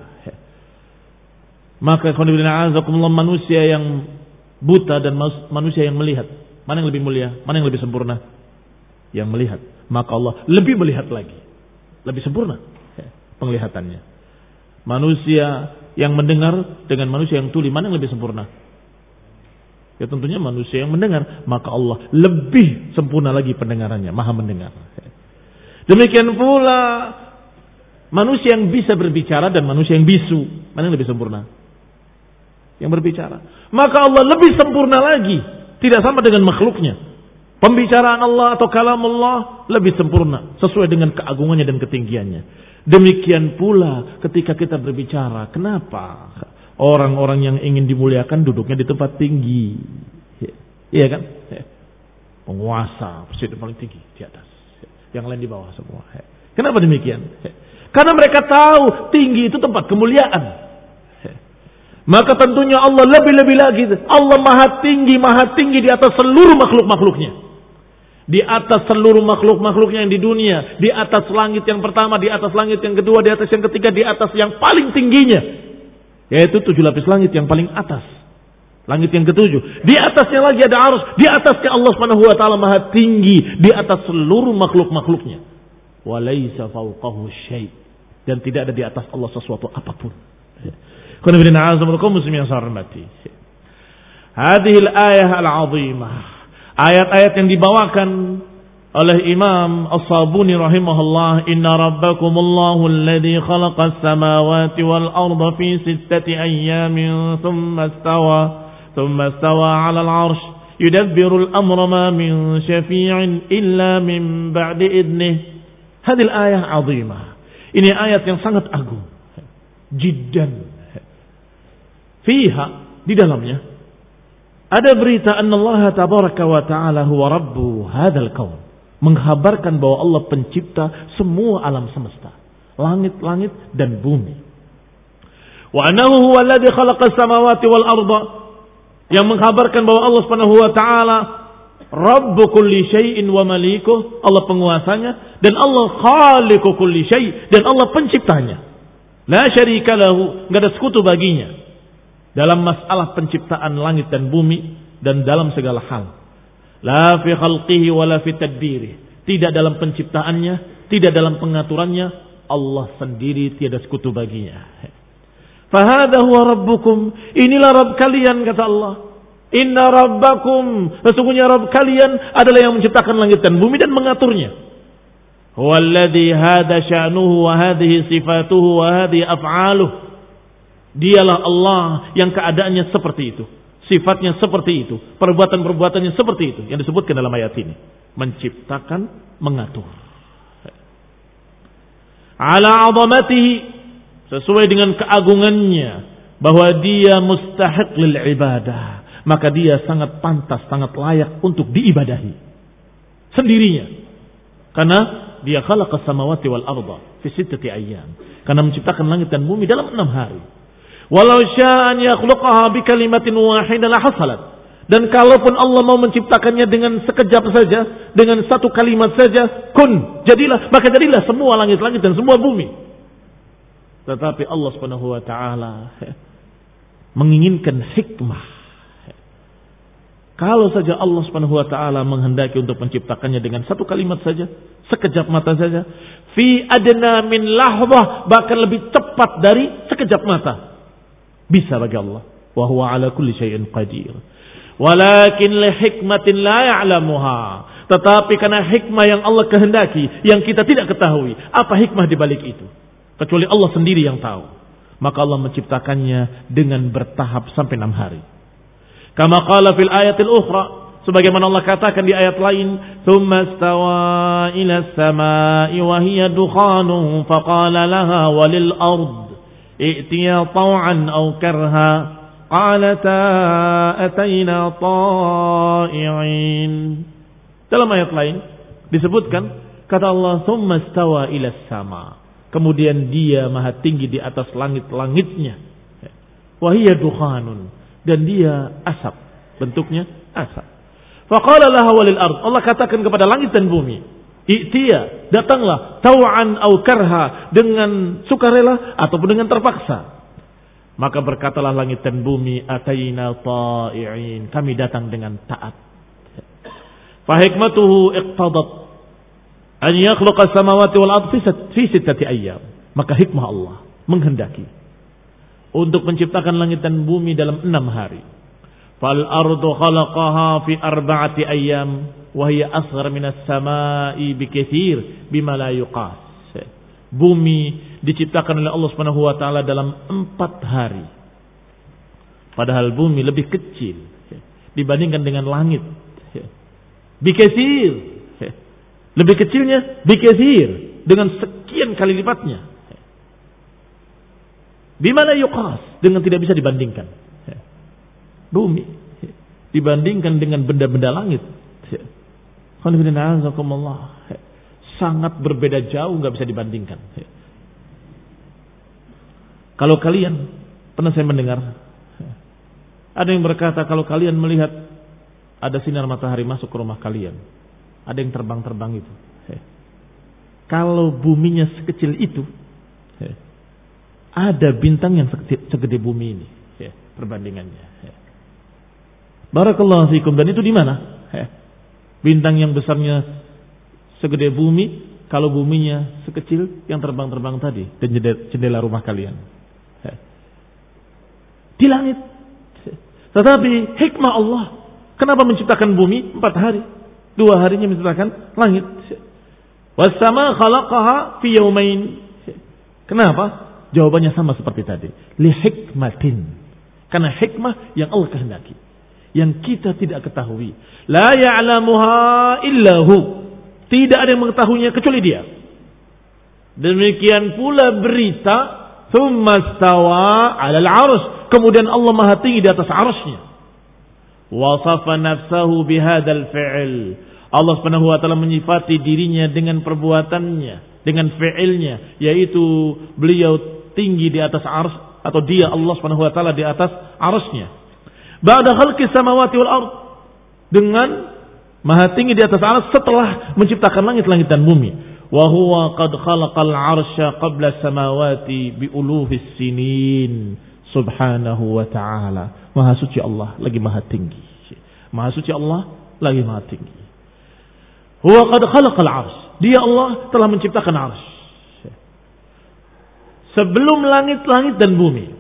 Maka khonibina manusia yang buta dan manusia yang melihat, mana yang lebih mulia, mana yang lebih sempurna? Yang melihat. Maka Allah lebih melihat lagi, lebih sempurna penglihatannya. Manusia yang mendengar dengan manusia yang tuli, mana yang lebih sempurna? Ya tentunya manusia yang mendengar. Maka Allah lebih sempurna lagi pendengarannya, maha mendengar. Demikian pula manusia yang bisa berbicara dan manusia yang bisu, mana yang lebih sempurna? Yang berbicara. Maka Allah lebih sempurna lagi, tidak sama dengan makhluknya. Pembicaraan Allah atau kalam Allah lebih sempurna sesuai dengan keagungannya dan ketinggiannya. Demikian pula ketika kita berbicara, kenapa orang-orang yang ingin dimuliakan duduknya di tempat tinggi? Iya kan? Penguasa, presiden paling tinggi di atas, yang lain di bawah semua. Kenapa demikian? Karena mereka tahu tinggi itu tempat kemuliaan. Maka tentunya Allah lebih-lebih lagi. Allah maha tinggi, maha tinggi di atas seluruh makhluk-makhluknya. Di atas seluruh makhluk-makhluknya yang di dunia. Di atas langit yang pertama, di atas langit yang kedua, di atas yang ketiga, di atas yang paling tingginya. Yaitu tujuh lapis langit yang paling atas. Langit yang ketujuh. Di atasnya lagi ada arus. Di atasnya Allah subhanahu wa ta'ala maha tinggi. Di atas seluruh makhluk-makhluknya. Walaysa fawqahu syai'. Dan tidak ada di atas Allah sesuatu apapun. Hadhil ayah al-azimah. Ayat-ayat yang dibawakan oleh Imam As-Sabuni rahimahullah, inna rabbakumullahu alladhi khalaqas samawati wal arda fi sittati ayyamin thumma istawa thumma istawa 'ala al-'arsh yudabbiru al-amra ma min syafi'in illa min ba'di idnih. Hadhil ayah 'azimah. Ini ayat yang sangat agung. Jiddan. Fiha, di dalamnya ada berita anna Allah tabaraka wa ta'ala huwa rabbu hadzal kaun, menghabarkan bahwa Allah pencipta semua alam semesta. langit-langit dan bumi. Wa annahu huwa alladhi khalaqa as-samawati wal arda, yang mengkabarkan bahwa Allah Subhanahu wa taala Rabbu kulli syai'in wa malikuh, Allah penguasanya, dan Allah khaliqu kulli syai', dan Allah penciptanya. La syarika lahu, enggak ada sekutu baginya dalam masalah penciptaan langit dan bumi dan dalam segala hal. La fi khalqihi wa la fi tadbirih, tidak dalam penciptaannya, tidak dalam pengaturannya, Allah sendiri tiada sekutu baginya. Fahadha huwa rabbukum, inilah Rabb kalian, kata Allah. Inna rabbakum, sesungguhnya Rabb kalian adalah yang menciptakan langit dan bumi dan mengaturnya. Huwallazi hada sya'nuhu wa hadhihi sifatuhu wa hadhihi af'aluh. Dialah Allah yang keadaannya seperti itu, sifatnya seperti itu, perbuatan-perbuatannya seperti itu yang disebutkan dalam ayat ini. Menciptakan, mengatur. Ala 'azamatihi, sesuai dengan keagungannya, bahwa dia mustahiq lil ibadah, maka dia sangat pantas, sangat layak untuk diibadahi sendirinya. Karena dia khalaqas samawati wal arda fi sittati ayyam, karena menciptakan langit dan bumi dalam enam hari. Walau syaa'a an yakhluqaha bi kalimatin wahidah la hasalat, dan kalaupun Allah mau menciptakannya dengan sekejap saja, dengan satu kalimat saja, kun, jadilah, maka jadilah semua langit-langit dan semua bumi. Tetapi Allah Subhanahu wa taala menginginkan hikmah. Kalau saja Allah Subhanahu wa taala menghendaki untuk menciptakannya dengan satu kalimat saja, sekejap mata saja, fi adna min lahzah, bahkan lebih cepat dari sekejap mata, bisa bagi Allah. Wa huwa ala kulli syai'in qadir. Walakin li hikmatin la ya'lamuha, tetapi karena hikmah yang Allah kehendaki yang kita tidak ketahui, apa hikmah di balik itu? Kecuali Allah sendiri yang tahu. Maka Allah menciptakannya dengan bertahap sampai enam hari. Kama qala fil ayatil ukhra, sebagaimana Allah katakan di ayat lain, "Tsumma stawa ila as-samaa'i wa hiya dukhanun faqala laha walil ard i'tiya taw'an aw karha qalata atayna ta'i'in." Dalam ayat lain disebutkan, kata Allah, "Tsumma stawa ila as-sama'." Kemudian dia maha tinggi di atas langit-langitnya. Wa hiya dukhanun, dan dia asap, bentuknya asap. Faqala laha walil ard, Allah katakan kepada langit dan bumi, i'tiya, datanglah, taw'an au karha, dengan sukarela ataupun dengan terpaksa. Maka berkatalah langit dan bumi, atayna ta'i'in, kami datang dengan taat. Fa hikmatuhu iqtadat an yakhluqa as-samawati wal ard fi sittati ayyam. Maka hikmah Allah menghendaki untuk menciptakan langit dan bumi dalam enam hari. Fal ardu khalaqaha fi arba'ati ayyam wa hiya asghar min as-sama'i bikatsir bima la yuqas. Bumi diciptakan oleh Allah Subhanahu wa taala dalam empat hari. Padahal bumi lebih kecil dibandingkan dengan langit. Bikatsir, lebih kecilnya bikatsir, dengan sekian kali lipatnya. Bimana yuqas, dengan tidak bisa dibandingkan. Bumi dibandingkan dengan benda-benda langit, sangat berbeda jauh, nggak bisa dibandingkan. Kalau kalian, pernah saya mendengar ada yang berkata, kalau kalian melihat ada sinar matahari masuk ke rumah kalian, ada yang terbang-terbang itu, kalau buminya sekecil itu, ada bintang yang segede bumi ini, perbandingannya. Barakallahu fikum. Dan itu di mana? Bintang yang besarnya segede bumi, kalau buminya sekecil yang terbang-terbang tadi dan jendela rumah kalian. Di langit. Tetapi hikmah Allah, kenapa menciptakan bumi empat hari? Dua harinya menciptakan langit. Was-sama khalaqaha fi yawmain. Kenapa? Jawabannya sama seperti tadi. Li hikmatin. Karena hikmah yang Allah kehendaki, yang kita tidak ketahui. La ya'lamuha illahu, tidak ada yang mengetahuinya kecuali dia. Demikian pula berita, tsumma stawa 'alal 'arsy, kemudian Allah Maha tinggi di atas 'arsy-Nya. Wasafa nafsahu bihadzal fi'l, Allah Subhanahu wa taala menyifati dirinya dengan perbuatannya, dengan fi'ilnya, yaitu beliau tinggi di atas ars, atau dia Allah Subhanahu wa taala di atas arsy-Nya. Ba'da khalqis samawati wal ard, dengan maha tinggi di atas arsy setelah menciptakan langit-langit dan bumi. Wa huwa qad khalaqal arsya qabla samawati bi ulufis sinin. Subhanahu wa ta'ala. Maha suci Allah lagi maha tinggi. Maha suci Allah lagi maha tinggi. Huwa qad khalaqal arsy. Dia Allah telah menciptakan arsy. Sebelum langit-langit dan bumi.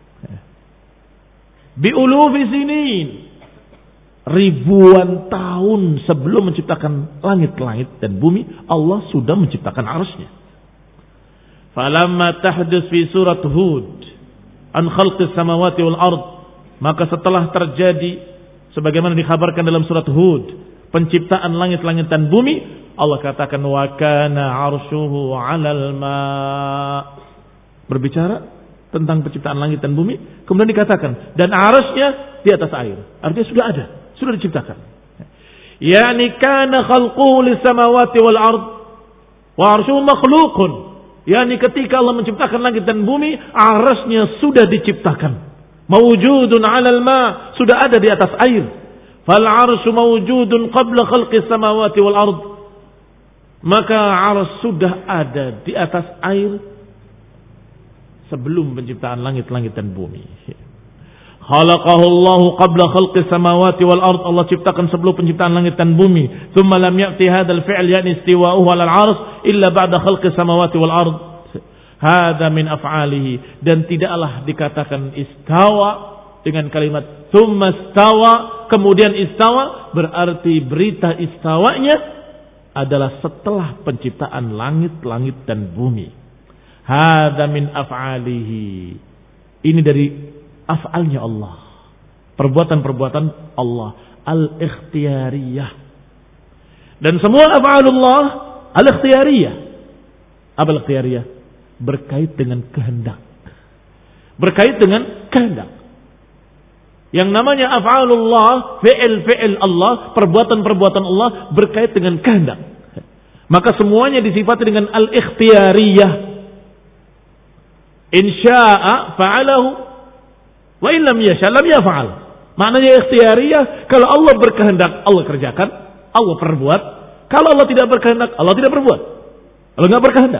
Bi'ulufi sinin. Ribuan tahun sebelum menciptakan langit-langit dan bumi, Allah sudah menciptakan arsy-Nya. Falamma tahdits fi surat Hud an khalqis samawati wal ard, maka setelah terjadi sebagaimana dikhabarkan dalam surat Hud, penciptaan langit-langit dan bumi, Allah katakan wa kana arshuhu 'alal ma. Berbicara tentang penciptaan langit dan bumi, kemudian dikatakan dan arsy-Nya di atas air. Artinya sudah ada, sudah diciptakan. Yani kana khalquhu lis samawati wal ard wa arshuhu makhluqun. Yani ketika Allah menciptakan langit dan bumi, arsy-Nya sudah diciptakan. Mawjudun 'alal ma, sudah ada di atas air. Fal arsyu mawjudun qabla khalqis samawati wal ard. Maka arsy sudah ada di atas air sebelum penciptaan langit-langit dan bumi. Khalaqahu Allah qabla khalqis samawati wal ard. Allah ciptakan sebelum penciptaan langit dan bumi. Tsumma lam ya'ti hadzal fi'l yani istiwa'uhu 'alal 'arsy illa ba'da khalqis samawati wal ard. Hadza min af'alihi, dan tidaklah dikatakan istawa dengan kalimat tsumma istawa kemudian istawa, berarti berita istawanya adalah setelah penciptaan langit-langit dan bumi. Hadza min af'alihi. Ini dari af'alnya Allah. Perbuatan-perbuatan Allah al-ikhtiyariyah. Dan semua af'alullah al-ikhtiyariyah. Apa al-ikhtiyariyah? Berkait dengan kehendak. Berkait dengan kehendak. Yang namanya af'alullah, fi'il-fi'il Allah, perbuatan-perbuatan Allah berkait dengan kehendak. Maka semuanya disifati dengan al-ikhtiyariyah. Insya'a fa'alahu wa in lam yasha' lam yaf'al. Maknanya ikhtiyariyah, kalau Allah berkehendak Allah kerjakan, Allah perbuat. Kalau Allah tidak berkehendak, Allah tidak berbuat. Allah enggak berkehendak.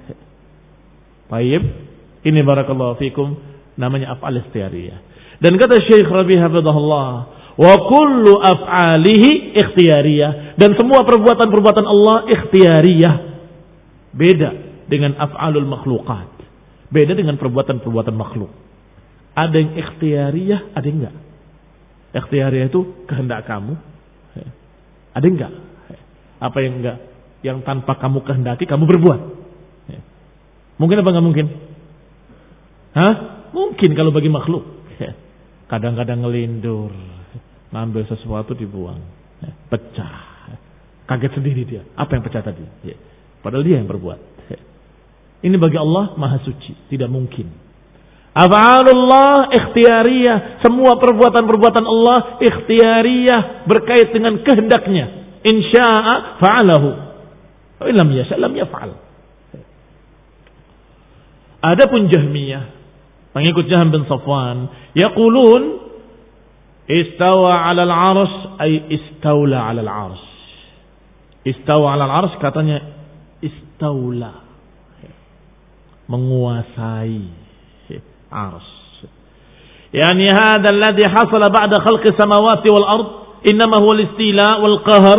Baik, ini barakallahu fikum namanya af'al ikhtiyariyah. Dan kata Syekh Rabi hafizahullah, wa kullu af'alihi ikhtiyariyah, dan semua perbuatan-perbuatan Allah ikhtiyariyah. Beda dengan af'alul makhluqat. Beda dengan perbuatan-perbuatan makhluk. Ada yang ikhtiyariyah, ada yang enggak. Ikhtiyariyah itu kehendak kamu. Ada yang enggak? Apa yang enggak? Yang tanpa kamu kehendaki kamu berbuat. Mungkin apa enggak mungkin? Hah? Mungkin kalau bagi makhluk. Kadang-kadang ngelindur, ngambil sesuatu dibuang, pecah. Kaget sendiri dia. Apa yang pecah tadi? Padahal dia yang berbuat. Ini bagi Allah maha suci, tidak mungkin. Af'alullah ikhtiyariyah, semua perbuatan-perbuatan Allah ikhtiyariyah, berkait dengan kehendaknya. Insya'a fa'alahu, wa illam yasha' lam yaf'al. Adapun Jahmiyah, pengikut Jahm bin Safwan, yaqulun istawa 'alal 'arsy ay istaula 'alal 'arsy. Istawa 'alal 'arsy katanya istaula, menguasai arsy. Yani hadha alladhi hasala ba'da khalqi samawati wal ard innama huwa al-istila wal qahr.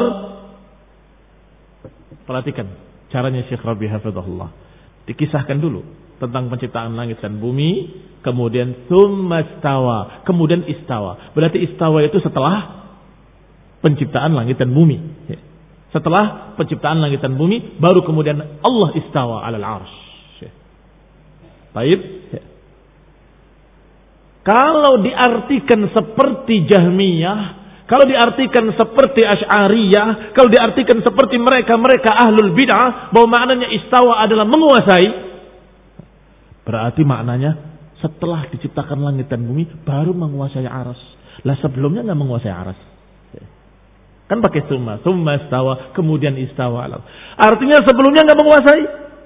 Perhatikan caranya Syekh Rabi hafizahullah. Dikisahkan dulu tentang penciptaan langit dan bumi, kemudian tsumma istawa, kemudian istawa. Berarti istawa itu setelah penciptaan langit dan bumi. Setelah penciptaan langit dan bumi, baru kemudian Allah istawa 'alal 'arsy. Baik. Kalau diartikan seperti Jahmiyah, kalau diartikan seperti Asy'ariyah, kalau diartikan seperti mereka-mereka ahlul bid'ah, bahwa maknanya istawa adalah menguasai, berarti maknanya setelah diciptakan langit dan bumi baru menguasai aras. Lah sebelumnya enggak menguasai aras. Kan pakai summa, summa istawa, kemudian istawa. Artinya sebelumnya enggak menguasai.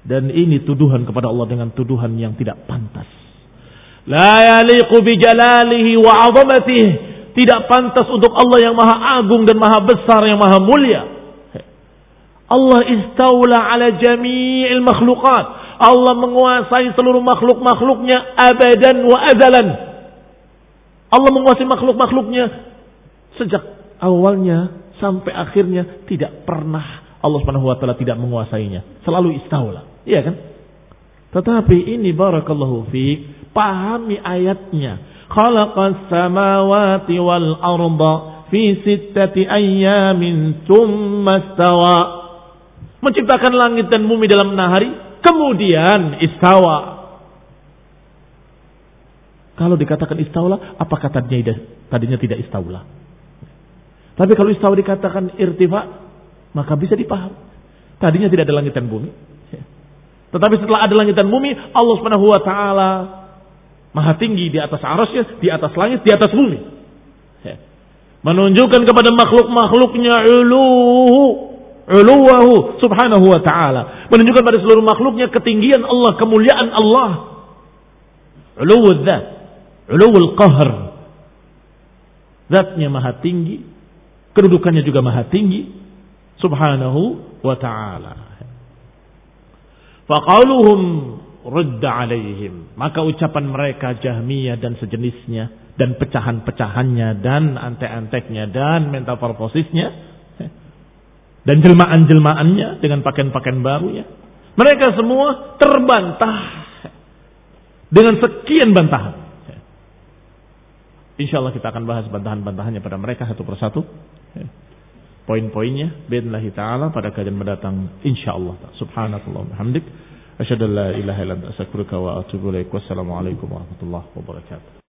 Dan ini tuduhan kepada Allah dengan tuduhan yang tidak pantas. La yaliqu bi jalalihi wa 'azamatihi. Tidak pantas untuk Allah yang maha agung dan maha besar, yang maha mulia. Allah istaula ala jami'il makhluqat. Allah menguasai seluruh makhluk-makhluknya abadan wa azalan. Allah menguasai makhluk-makhluknya sejak awalnya sampai akhirnya, tidak pernah Allah Subhanahu wa taala tidak menguasainya. Selalu istaula. Iya kan? Tetapi ini barakallahu fiik, pahami ayatnya. Khalaqas samawati wal arda fi sittati ayyamin tsumma istawa. Menciptakan langit dan bumi dalam enam hari, kemudian istawa. Kalau dikatakan istaula, apakah tadinya tadinya tidak istaula? Tapi kalau istawa dikatakan irtifa, maka bisa dipaham. Tadinya tidak ada langit dan bumi. Tetapi setelah ada langit dan bumi, Allah Subhanahu wa taala maha tinggi di atas arasy-Nya, di atas langit, di atas bumi. Menunjukkan kepada makhluk-makhluknya uluhu, uluwahu subhanahu wa ta'ala. Menunjukkan pada seluruh makhluknya ketinggian Allah, kemuliaan Allah. Uluwul dzat, uluwul qahr. Zatnya maha tinggi, kedudukannya juga maha tinggi, subhanahu wa ta'ala. Faqaluhum rudda alaihim. Maka ucapan mereka Jahmiyah dan sejenisnya, dan pecahan-pecahannya, dan antek-anteknya, dan metaforposisnya, dan jelmaan-jelmaannya dengan pakaian-pakaian barunya, mereka semua terbantah dengan sekian bantahan. Insyaallah kita akan bahas bantahan-bantahannya pada mereka satu persatu, poin-poinnya biidznillah taala pada kajian mendatang insyaallah. Subhanakallah wa bihamdik, asyhadu an la ilaha illa anta astaghfiruka wa atubu ilaik. Wassalamu alaikum warahmatullahi wabarakatuh.